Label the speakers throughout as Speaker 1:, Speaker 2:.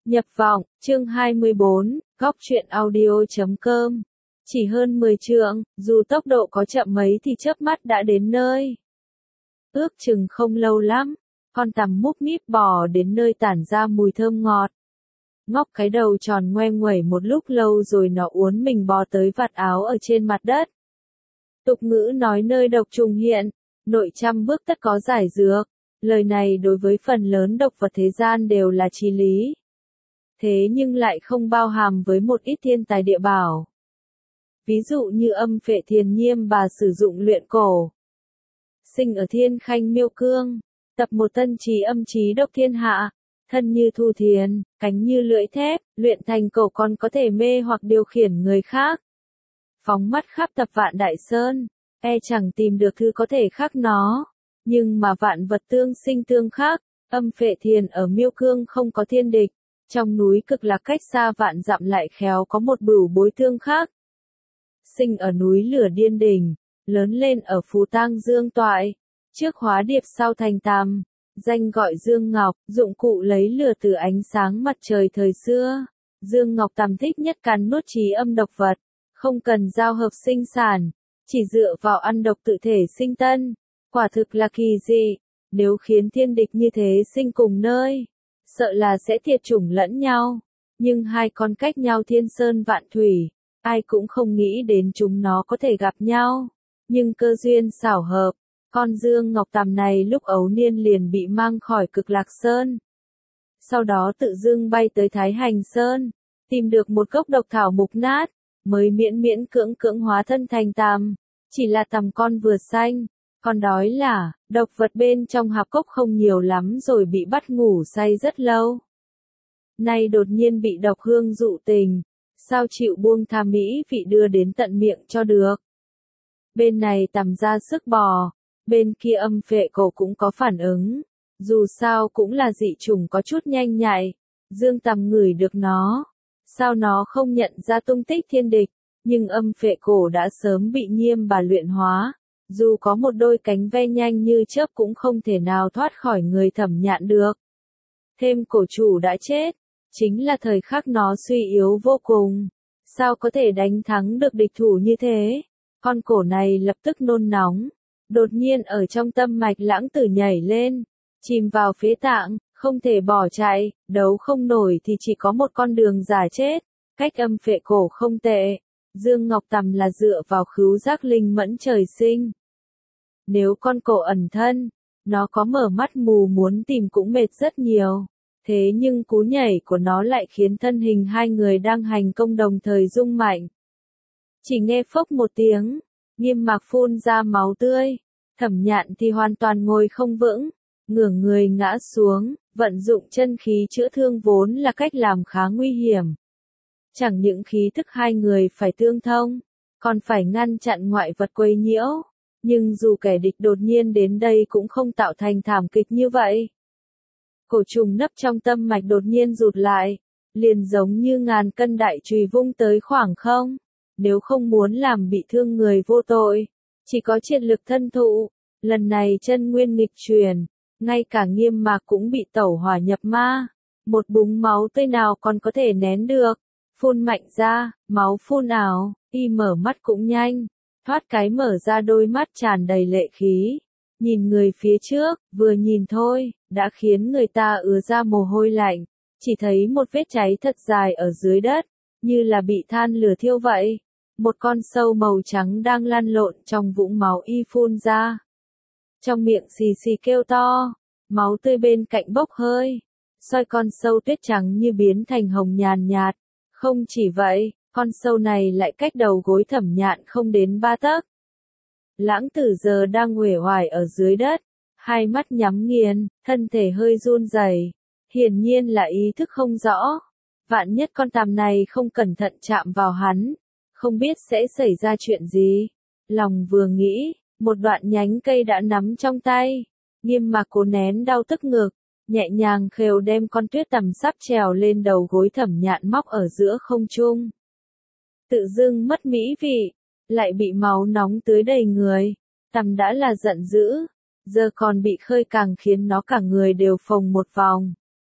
Speaker 1: Nhập vọng, chương 24, góc truyện audio.com. Chỉ hơn 10 trượng, dù tốc độ có chậm mấy thì chớp mắt đã đến nơi. Ước chừng không lâu lắm, con tằm múp míp bò đến nơi tản ra mùi thơm ngọt. Ngóc cái đầu tròn ngoe nguẩy một lúc lâu rồi nó uốn mình bò tới vạt áo ở trên mặt đất. Tục ngữ nói nơi độc trùng hiện, nội trăm bước tất có giải dược. Lời này đối với phần lớn độc vật thế gian đều là chí lý. Thế nhưng lại không bao hàm với một ít thiên tài địa bảo. Ví dụ như âm phệ thiền nhiêm bà sử dụng luyện cổ. Sinh ở thiên khanh miêu cương, tập một tân trí âm trí độc thiên hạ, thân như thu thiền, cánh như lưỡi thép, luyện thành cổ còn có thể mê hoặc điều khiển người khác. Phóng mắt khắp tập vạn đại sơn, chẳng tìm được thứ có thể khác nó. Nhưng mà vạn vật tương sinh tương khác, âm phệ thiền ở miêu cương không có thiên địch. Trong núi cực lạc cách xa vạn dặm lại khéo có một bửu bối tương khác. Sinh ở núi lửa điên đỉnh, lớn lên ở phú tang dương toại, trước hóa điệp sau thành tam, danh gọi Dương Ngọc, dụng cụ lấy lửa từ ánh sáng mặt trời thời xưa. Dương Ngọc tầm thích nhất cắn nuốt trí âm độc vật, không cần giao hợp sinh sản, chỉ dựa vào ăn độc tự thể sinh tân, quả thực là kỳ dị, nếu khiến thiên địch như thế sinh cùng nơi. Sợ là sẽ thiệt chủng lẫn nhau, nhưng hai con cách nhau thiên sơn vạn thủy, ai cũng không nghĩ đến chúng nó có thể gặp nhau, nhưng cơ duyên xảo hợp, con Dương Ngọc Tằm này lúc ấu niên liền bị mang khỏi Cực Lạc Sơn. Sau đó tự dưng bay tới Thái Hành Sơn, tìm được một gốc độc thảo mục nát, mới miễn miễn cưỡng hóa thân thành tằm, chỉ là tằm con vừa xanh. Còn đói là, độc vật bên trong hạp cốc không nhiều lắm rồi bị bắt ngủ say rất lâu. Nay đột nhiên bị độc hương dụ tình, sao chịu buông tha mỹ vị đưa đến tận miệng cho được. Bên này tằm ra sức bò, bên kia âm phệ cổ cũng có phản ứng, dù sao cũng là dị chủng có chút nhanh nhạy, Dương tằm ngửi được nó, sao nó không nhận ra tung tích thiên địch, nhưng âm phệ cổ đã sớm bị nhiêm bà luyện hóa. Dù có một đôi cánh ve nhanh như chớp cũng không thể nào thoát khỏi người Thẩm Nhạn được. Thêm cổ chủ đã chết, chính là thời khắc nó suy yếu vô cùng. Sao có thể đánh thắng được địch thủ như thế? Con cổ này lập tức nôn nóng. Đột nhiên ở trong tâm mạch lãng tử nhảy lên, chìm vào phế tạng, không thể bỏ chạy, đấu không nổi thì chỉ có một con đường giả chết. Cách âm phệ cổ không tệ. Dương Ngọc Tằm là dựa vào khứu giác linh mẫn trời sinh. Nếu con cổ ẩn thân, nó có mở mắt mù muốn tìm cũng mệt rất nhiều. Thế nhưng cú nhảy của nó lại khiến thân hình hai người đang hành công đồng thời rung mạnh. Chỉ nghe phốc một tiếng, Nghiêm Mạc phun ra máu tươi. Thẩm Nhạn thì hoàn toàn ngồi không vững, ngửa người ngã xuống, vận dụng chân khí chữa thương vốn là cách làm khá nguy hiểm. Chẳng những khí thức hai người phải tương thông, còn phải ngăn chặn ngoại vật quấy nhiễu. Nhưng dù kẻ địch đột nhiên đến đây cũng không tạo thành thảm kịch như vậy. Cổ trùng nấp trong tâm mạch đột nhiên rụt lại, liền giống như ngàn cân đại chùy vung tới khoảng không. Nếu không muốn làm bị thương người vô tội, chỉ có triệt lực thân thụ. Lần này chân nguyên nghịch truyền, ngay cả Nghiêm Mạc cũng bị tẩu hỏa nhập ma. Một búng máu tươi nào còn có thể nén được. Phun mạnh ra, máu phun ảo, y mở mắt cũng nhanh. Thoát cái mở ra đôi mắt tràn đầy lệ khí. Nhìn người phía trước, vừa nhìn thôi, đã khiến người ta ứa ra mồ hôi lạnh. Chỉ thấy một vết cháy thật dài ở dưới đất, như là bị than lửa thiêu vậy. Một con sâu màu trắng đang lăn lộn trong vũng máu y phun ra. Trong miệng xì xì kêu to, máu tươi bên cạnh bốc hơi. Soi con sâu tuyết trắng như biến thành hồng nhàn nhạt. Không chỉ vậy, con sâu này lại cách đầu gối Thẩm Nhạn không đến 3 tấc. Lãng tử giờ đang uể oải ở dưới đất, hai mắt nhắm nghiền, thân thể hơi run rẩy, hiển nhiên là ý thức không rõ. Vạn nhất con tằm này không cẩn thận chạm vào hắn, không biết sẽ xảy ra chuyện gì. Lòng vừa nghĩ, một đoạn nhánh cây đã nắm trong tay, Nghiêm Mạc cố nén đau tức ngực, nhẹ nhàng khều đem con tuyết tằm sắp trèo lên đầu gối Thẩm Nhạn móc ở giữa không trung. Tự dưng mất mỹ vị, lại bị máu nóng tưới đầy người, tằm đã là giận dữ, giờ còn bị khơi càng khiến nó cả người đều phồng một vòng.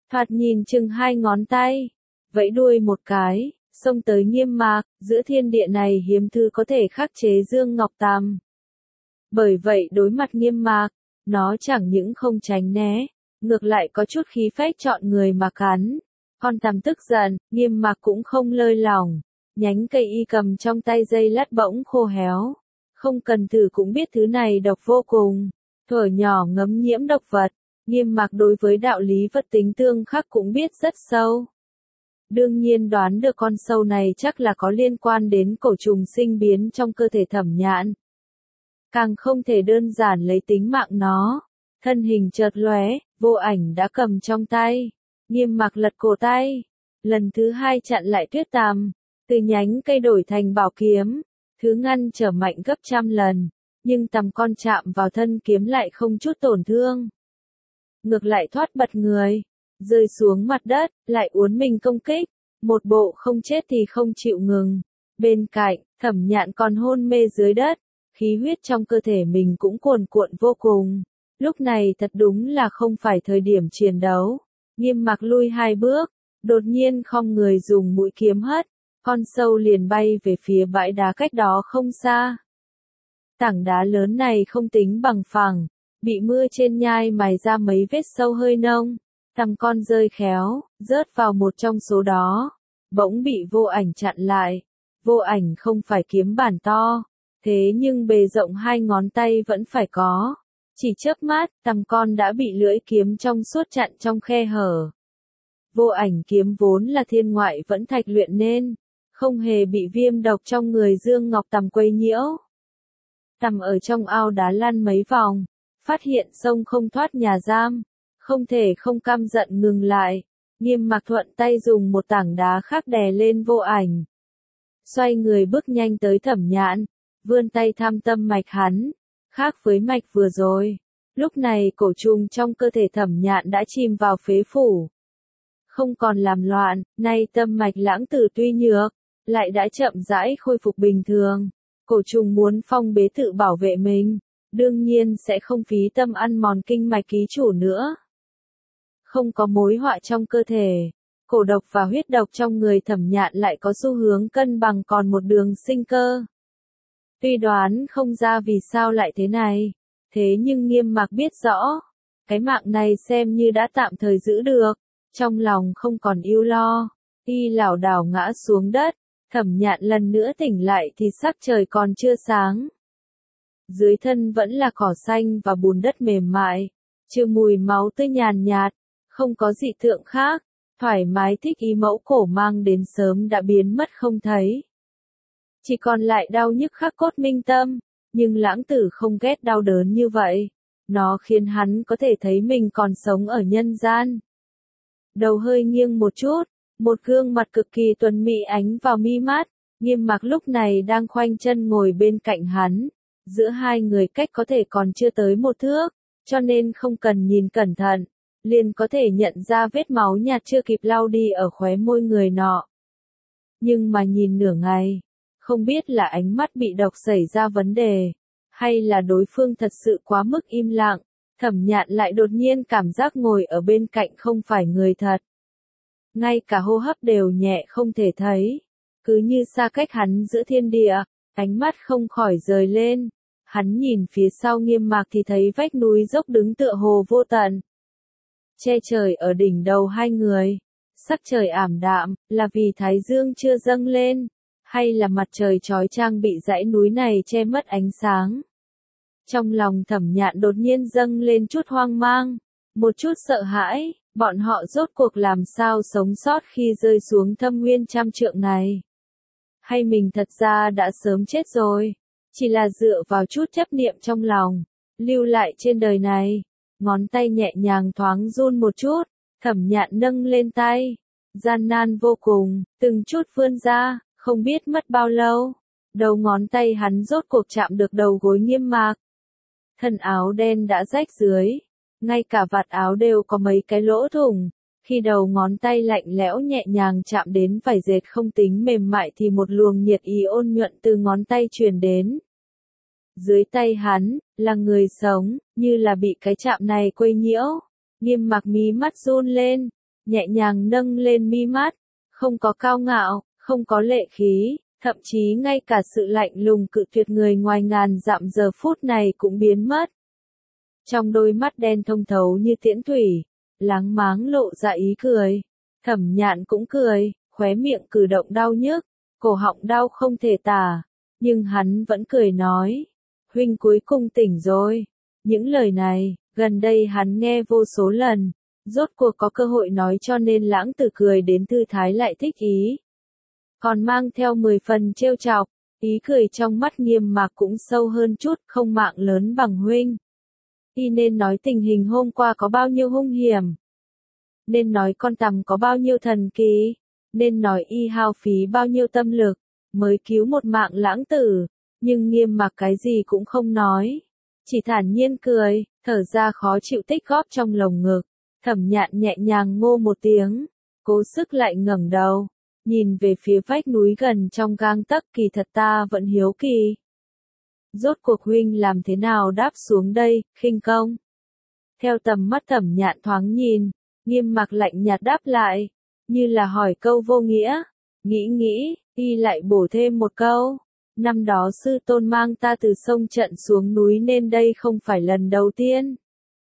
Speaker 1: thoạt nhìn chừng 2 ngón tay, vẫy đuôi một cái, xông tới Nghiêm Mạc, giữa thiên địa này hiếm thứ có thể khắc chế Dương Ngọc Tằm. Bởi vậy đối mặt Nghiêm Mạc, nó chẳng những không tránh né, ngược lại có chút khí phách chọn người mà cắn. Con Tằm tức giận, Nghiêm Mạc cũng không lơi lỏng, nhánh cây y cầm trong tay dây lát bỗng khô héo. Không cần thử cũng biết thứ này độc vô cùng, thuở nhỏ ngấm nhiễm độc vật, Nghiêm Mạc đối với đạo lý vật tính tương khắc cũng biết rất sâu. Đương nhiên đoán được con sâu này chắc là có liên quan đến cổ trùng sinh biến trong cơ thể Thẩm Nhạn. Càng không thể đơn giản lấy tính mạng nó. Thân hình chợt lóe, Vô Ảnh đã cầm trong tay. Nghiêm Mạc lật cổ tay. Lần thứ 2 chặn lại Tuyết Tằm. Từ nhánh cây đổi thành bảo kiếm. Thứ ngăn trở mạnh gấp trăm lần. Nhưng tằm con chạm vào thân kiếm lại không chút tổn thương. Ngược lại thoát bật người. Rơi xuống mặt đất, lại uốn mình công kích. Một bộ không chết thì không chịu ngừng. Bên cạnh, Thẩm Nhạn còn hôn mê dưới đất. Khí huyết trong cơ thể mình cũng cuồn cuộn vô cùng. Lúc này thật đúng là không phải thời điểm chiến đấu. Nghiêm Mạc lui 2 bước, đột nhiên khom người dùng mũi kiếm hất, con sâu liền bay về phía bãi đá cách đó không xa. Tảng đá lớn này không tính bằng phẳng, bị mưa trên nhai mài ra mấy vết sâu hơi nông. Tằm con rơi khéo, rớt vào một trong số đó, bỗng bị Vô Ảnh chặn lại. Vô Ảnh không phải kiếm bản to, thế nhưng bề rộng 2 ngón tay vẫn phải có. Chỉ chớp mắt, tằm con đã bị lưỡi kiếm trong suốt chặn trong khe hở. Vô Ảnh kiếm vốn là thiên ngoại vẫn thạch luyện nên, không hề bị viêm độc trong người Dương Ngọc Tằm quấy nhiễu. Tằm ở trong ao đá lăn mấy vòng, phát hiện sông không thoát nhà giam, không thể không căm giận ngừng lại. Nghiêm Mạc thuận tay dùng một tảng đá khác đè lên Vô Ảnh. Xoay người bước nhanh tới Thẩm Nhạn, vươn tay thăm tâm mạch hắn. Khác với mạch vừa rồi, lúc này cổ trùng trong cơ thể Thẩm Nhạn đã chìm vào phế phủ. Không còn làm loạn, nay tâm mạch lãng tử tuy nhược, lại đã chậm rãi khôi phục bình thường. Cổ trùng muốn phong bế tự bảo vệ mình, đương nhiên sẽ không phí tâm ăn mòn kinh mạch ký chủ nữa. Không có mối họa trong cơ thể, cổ độc và huyết độc trong người Thẩm Nhạn lại có xu hướng cân bằng còn một đường sinh cơ. Tuy đoán không ra vì sao lại thế này, thế nhưng Nghiêm Mạc biết rõ, cái mạng này xem như đã tạm thời giữ được, trong lòng không còn ưu lo. Y lảo đảo ngã xuống đất, Thẩm Nhạn lần nữa tỉnh lại thì sắc trời còn chưa sáng. Dưới thân vẫn là cỏ xanh và bùn đất mềm mại, trừ mùi máu tươi nhàn nhạt, không có dị tượng khác, thoải mái thích ý mẫu cổ mang đến sớm đã biến mất không thấy. Chỉ còn lại đau nhức khắc cốt minh tâm, nhưng lãng tử không ghét đau đớn như vậy. Nó khiến hắn có thể thấy mình còn sống ở nhân gian. Đầu hơi nghiêng một chút, một gương mặt cực kỳ tuấn mỹ ánh vào mi mắt. Nghiêm Mạc lúc này đang khoanh chân ngồi bên cạnh hắn. Giữa hai người cách có thể còn chưa tới 1 thước, cho nên không cần nhìn cẩn thận, liền có thể nhận ra vết máu nhạt chưa kịp lau đi ở khóe môi người nọ. Nhưng mà nhìn nửa ngày, không biết là ánh mắt bị độc xảy ra vấn đề, hay là đối phương thật sự quá mức im lặng, Thẩm Nhạn lại đột nhiên cảm giác ngồi ở bên cạnh không phải người thật. Ngay cả hô hấp đều nhẹ không thể thấy, cứ như xa cách hắn giữa thiên địa, ánh mắt không khỏi rời lên. Hắn nhìn phía sau Nghiêm Mạc thì thấy vách núi dốc đứng tựa hồ vô tận. Che trời ở đỉnh đầu hai người, sắc trời ảm đạm, là vì thái dương chưa dâng lên, hay là mặt trời chói chang bị dãy núi này che mất ánh sáng. Trong lòng Thẩm Nhạn đột nhiên dâng lên chút hoang mang, một chút sợ hãi, bọn họ rốt cuộc làm sao sống sót khi rơi xuống thâm nguyên trăm trượng này. Hay mình thật ra đã sớm chết rồi, chỉ là dựa vào chút chấp niệm trong lòng, lưu lại trên đời này. Ngón tay nhẹ nhàng thoáng run một chút, Thẩm Nhạn nâng lên tay, gian nan vô cùng, từng chút vươn ra, không biết mất bao lâu, đầu ngón tay hắn rốt cuộc chạm được đầu gối Nghiêm Mạc. Thân áo đen đã rách dưới, ngay cả vạt áo đều có mấy cái lỗ thủng, khi đầu ngón tay lạnh lẽo nhẹ nhàng chạm đến vải dệt không tính mềm mại thì một luồng nhiệt ý ôn nhuận từ ngón tay truyền đến. Dưới tay hắn, là người sống, như là bị cái chạm này quấy nhiễu. Nghiêm Mạc mí mắt run lên, nhẹ nhàng nâng lên mi mắt, không có cao ngạo, không có lệ khí, thậm chí ngay cả sự lạnh lùng cự tuyệt người ngoài ngàn dặm giờ phút này cũng biến mất. Trong đôi mắt đen thông thấu như tiễn thủy, láng máng lộ ra ý cười. Thẩm Nhạn cũng cười, khóe miệng cử động đau nhức, cổ họng đau không thể tả, nhưng hắn vẫn cười nói, huynh cuối cùng tỉnh rồi. Những lời này, gần đây hắn nghe vô số lần, rốt cuộc có cơ hội nói cho nên Lãng Tử cười đến thư thái lại thích ý. Còn mang theo 10 phần trêu chọc, ý cười trong mắt Nghiêm Mạc cũng sâu hơn chút, không mạng lớn bằng huynh. Y nên nói tình hình hôm qua có bao nhiêu hung hiểm. Nên nói con tằm có bao nhiêu thần kỳ. Nên nói y hao phí bao nhiêu tâm lực, mới cứu một mạng Lãng Tử. Nhưng Nghiêm Mạc cái gì cũng không nói. Chỉ thản nhiên cười, thở ra khó chịu tích góp trong lồng ngực. Thẩm Nhạn nhẹ nhàng ngô một tiếng, cố sức lại ngẩng đầu, nhìn về phía vách núi gần trong gang tấc. Kỳ thật ta vẫn hiếu kỳ. Rốt cuộc huynh làm thế nào đáp xuống đây, khinh công? Theo tầm mắt Thẩm Nhạn thoáng nhìn, Nghiêm Mạc lạnh nhạt đáp lại, như là hỏi câu vô nghĩa. Nghĩ, y lại bổ thêm một câu. Năm đó sư tôn mang ta từ sông Trận xuống núi nên đây không phải lần đầu tiên.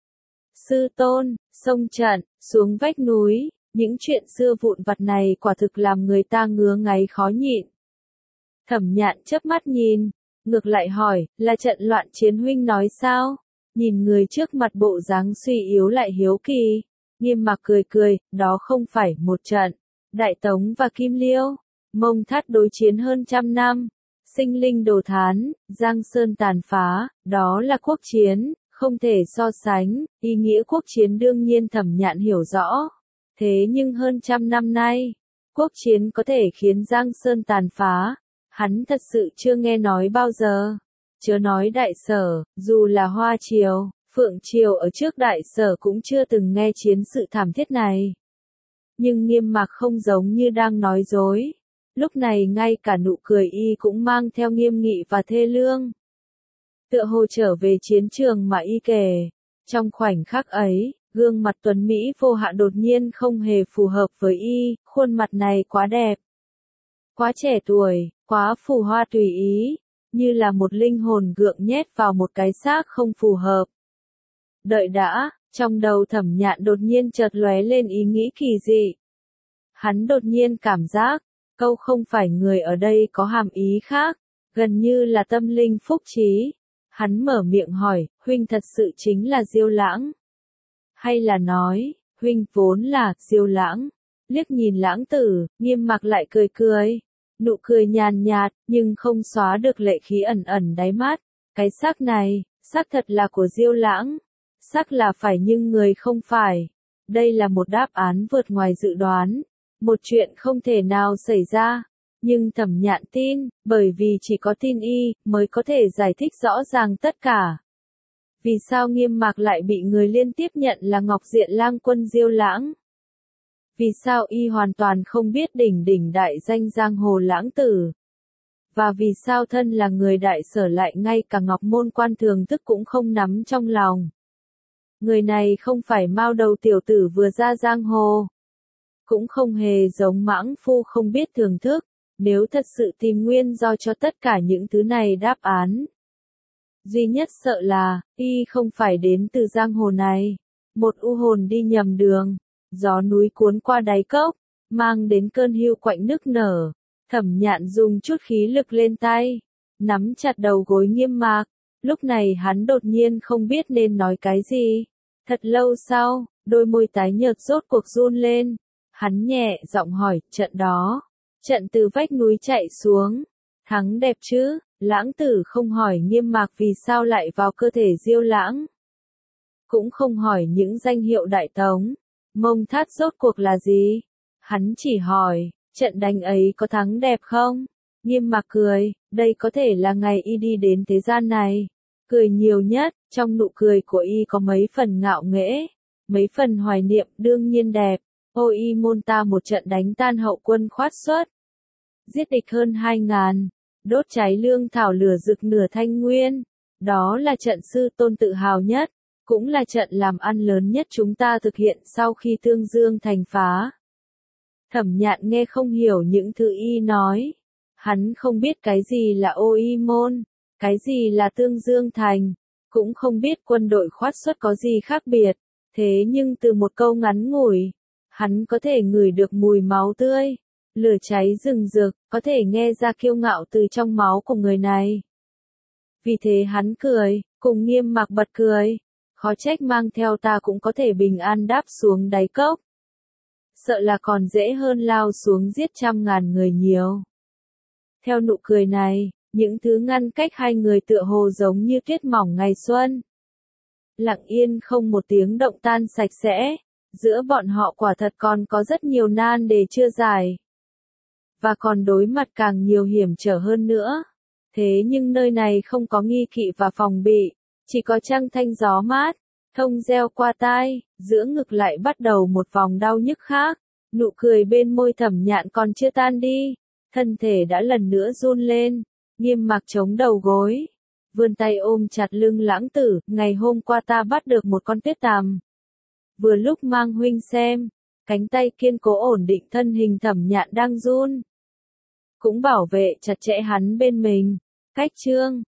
Speaker 1: Sư tôn, sông Trận, xuống vách núi, những chuyện xưa vụn vặt này quả thực làm người ta ngứa ngáy khó nhịn. Thẩm Nhạn chớp mắt nhìn, ngược lại hỏi, là trận loạn chiến huynh nói sao? Nhìn người trước mặt bộ dáng suy yếu lại hiếu kỳ. Nghiêm Mạc cười, đó không phải một trận. Đại Tống và Kim Liêu, Mông Thát đối chiến hơn 100 năm. Sinh linh đồ thán, Giang Sơn tàn phá, đó là quốc chiến, không thể so sánh. Ý nghĩa quốc chiến đương nhiên Thẩm Nhạn hiểu rõ. Thế nhưng hơn 100 năm nay, quốc chiến có thể khiến Giang Sơn tàn phá. Hắn thật sự chưa nghe nói bao giờ. Chớ nói Đại Sở, dù là Hoa Triều, Phượng Triều ở trước Đại Sở cũng chưa từng nghe chiến sự thảm thiết này. Nhưng Nghiêm Mạc không giống như đang nói dối. Lúc này ngay cả nụ cười y cũng mang theo nghiêm nghị và thê lương. Tựa hồ trở về chiến trường mà y kể. Trong khoảnh khắc ấy, gương mặt tuấn Mỹ vô hạ đột nhiên không hề phù hợp với y, khuôn mặt này quá đẹp. Quá trẻ tuổi, quá phù hoa tùy ý, như là một linh hồn gượng nhét vào một cái xác không phù hợp. Đợi đã, trong đầu Thẩm Nhạn đột nhiên chợt lóe lên ý nghĩ kỳ dị. Hắn đột nhiên cảm giác, câu không phải người ở đây có hàm ý khác, gần như là tâm linh phúc trí. Hắn mở miệng hỏi, huynh thật sự chính là Diêu Lãng? Hay là nói, huynh vốn là Diêu Lãng? Liếc nhìn Lãng Tử, Nghiêm Mạc lại cười. Nụ cười nhàn nhạt, nhưng không xóa được lệ khí ẩn ẩn đáy mắt. Cái xác này, xác thật là của Diêu Lãng. Xác là phải nhưng người không phải. Đây là một đáp án vượt ngoài dự đoán. Một chuyện không thể nào xảy ra. Nhưng Thẩm Nhạn tin, bởi vì chỉ có tin y, mới có thể giải thích rõ ràng tất cả. Vì sao Nghiêm Mạc lại bị người liên tiếp nhận là Ngọc Diện Lang Quân Diêu Lãng? Vì sao y hoàn toàn không biết đỉnh đại danh giang hồ Lãng Tử? Và vì sao thân là người Đại Sở lại ngay cả Ngọc Môn Quan thưởng thức cũng không nắm trong lòng? Người này không phải mao đầu tiểu tử vừa ra giang hồ. Cũng không hề giống mãng phu không biết thưởng thức. Nếu thật sự tìm nguyên do cho tất cả những thứ này đáp án. Duy nhất sợ là, y không phải đến từ giang hồ này. Một u hồn đi nhầm đường. Gió núi cuốn qua đáy cốc, mang đến cơn hiu quạnh nức nở. Thẩm Nhạn dùng chút khí lực lên tay, nắm chặt đầu gối Nghiêm Mạc. Lúc này hắn đột nhiên không biết nên nói cái gì. Thật lâu sau, đôi môi tái nhợt rốt cuộc run lên. Hắn nhẹ giọng hỏi, trận đó, trận từ vách núi chạy xuống, thắng đẹp chứ? Lãng Tử không hỏi Nghiêm Mạc vì sao lại vào cơ thể Diêu Lãng. Cũng không hỏi những danh hiệu Đại Tống, Mông Thát rốt cuộc là gì. Hắn chỉ hỏi, trận đánh ấy có thắng đẹp không? Nghiêm Mạc cười, đây có thể là ngày y đi đến thế gian này. Cười nhiều nhất, trong nụ cười của y có mấy phần ngạo nghễ, mấy phần hoài niệm đương nhiên đẹp. Ô y môn ta một trận đánh tan hậu quân khoát xuất. Giết địch hơn 2.000, đốt cháy lương thảo lửa rực nửa Thanh Nguyên. Đó là trận sư tôn tự hào nhất. cũng là trận làm ăn lớn nhất chúng ta thực hiện sau khi Tương Dương thành phá. Thẩm Nhạn nghe không hiểu những thứ y nói. Hắn không biết cái gì là Ô Y Môn, cái gì là Tương Dương thành, cũng không biết quân đội khoát xuất có gì khác biệt. Thế nhưng từ một câu ngắn ngủi, hắn có thể ngửi được mùi máu tươi, lửa cháy rừng rực, có thể nghe ra kiêu ngạo từ trong máu của người này. Vì thế hắn cười, cùng Nghiêm Mặc bật cười. Khó trách mang theo ta cũng có thể bình an đáp xuống đáy cốc. Sợ là còn dễ hơn lao xuống giết trăm ngàn người nhiều. Theo nụ cười này, những thứ ngăn cách hai người tựa hồ giống như tuyết mỏng ngày xuân. Lặng yên không một tiếng động tan sạch sẽ, giữa bọn họ quả thật còn có rất nhiều nan đề chưa giải. Và còn đối mặt càng nhiều hiểm trở hơn nữa. Thế nhưng nơi này không có nghi kỵ và phòng bị, chỉ có trăng thanh gió mát, thông reo qua tai, giữa ngực lại bắt đầu một vòng đau nhức khác. Nụ cười bên môi Thẩm Nhạn còn chưa tan đi, thân thể đã lần nữa run lên, Nghiêm Mặc chống đầu gối, vươn tay ôm chặt lưng Lãng Tử, ngày hôm qua ta bắt được một con tuyết tằm. Vừa lúc mang huynh xem, cánh tay kiên cố ổn định thân hình Thẩm Nhạn đang run. Cũng bảo vệ chặt chẽ hắn bên mình, cách chương